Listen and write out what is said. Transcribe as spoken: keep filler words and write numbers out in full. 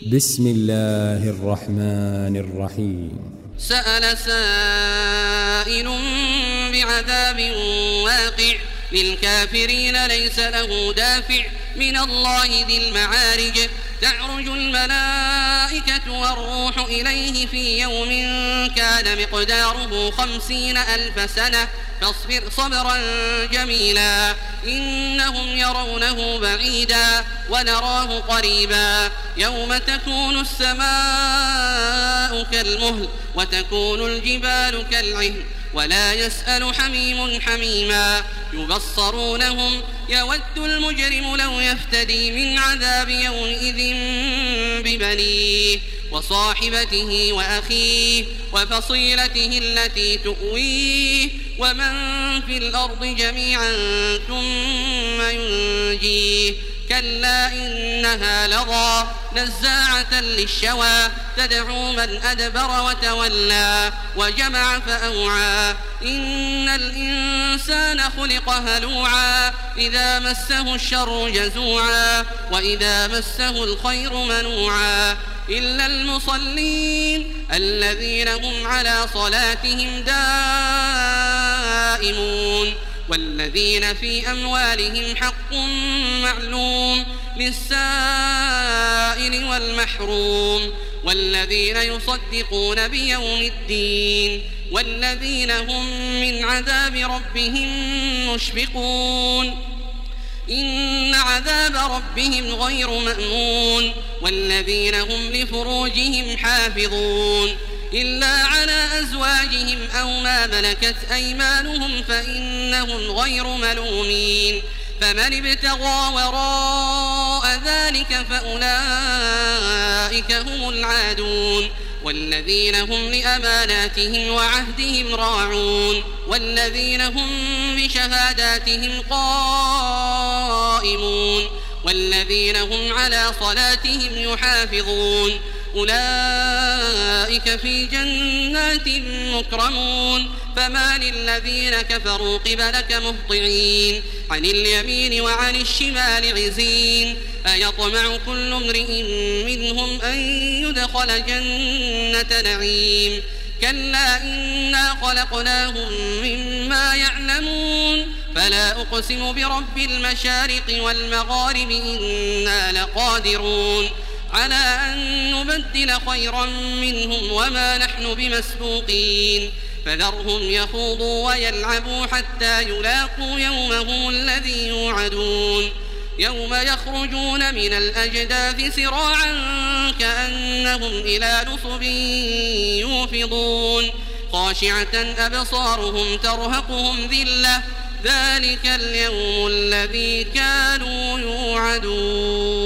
بسم الله الرحمن الرحيم. سأل سائل بعذاب واقع للكافرين ليس له دافع من الله ذي المعارج تعرج الملائكة والروح إليه في يوم كان مقداره خمسين ألف سنة فاصبر صبرا جميلا إنهم يرونه بعيدا ونراه قريبا يوم تكون السماء كالمهل وتكون الجبال كالعهن ولا يسأل حميم حميما يبصرونهم يود المجرم لو يفتدي من عذاب يومئذ ببنيه وصاحبته وأخيه وفصيلته التي تؤويه ومن في الأرض جميعا ثم ينجيه كلا إنها لظى نزاعة للشوى تدعو من أدبر وتولى وجمع فأوعى إن الإنسان خلق هلوعا إذا مسه الشر جزوعا وإذا مسه الخير منوعا إلا المصلين الذين هم على صلاتهم دائمون والذين في أموالهم حق معلوم للسائل والمحروم والذين يصدقون بيوم الدين والذين هم من عذاب ربهم مشفقون إن عذاب ربهم غير مأمون والذين هم لفروجهم حافظون إلا على أزواجهم أو ما ملكت أيمانهم فإنهم غير ملومين فمن ابتغى وراء ذلك فأولئك هم العادون والذين هم لأماناتهم وعهدهم راعون والذين هم بشهاداتهم قائمون والذين هم على صلاتهم يحافظون أولئك في جنات مكرمون فما للذين كفروا قبلك مهطعين عن اليمين وعن الشمال عزين أيطمع كل امرئ منهم أن يدخل جنة نعيم كلا إنا خلقناهم مما يعلمون فلا أقسم برب المشارق والمغارب إنا لقادرون على أن نبدل خيرا منهم وما نحن بمسبوقين فذرهم يخوضوا ويلعبوا حتى يلاقوا يومهم الذي يوعدون يوم يخرجون من الأجداث سراعا كأنهم إلى نصب يوفضون خاشعة أبصارهم ترهقهم ذلة ذلك اليوم الذي كانوا يوعدون.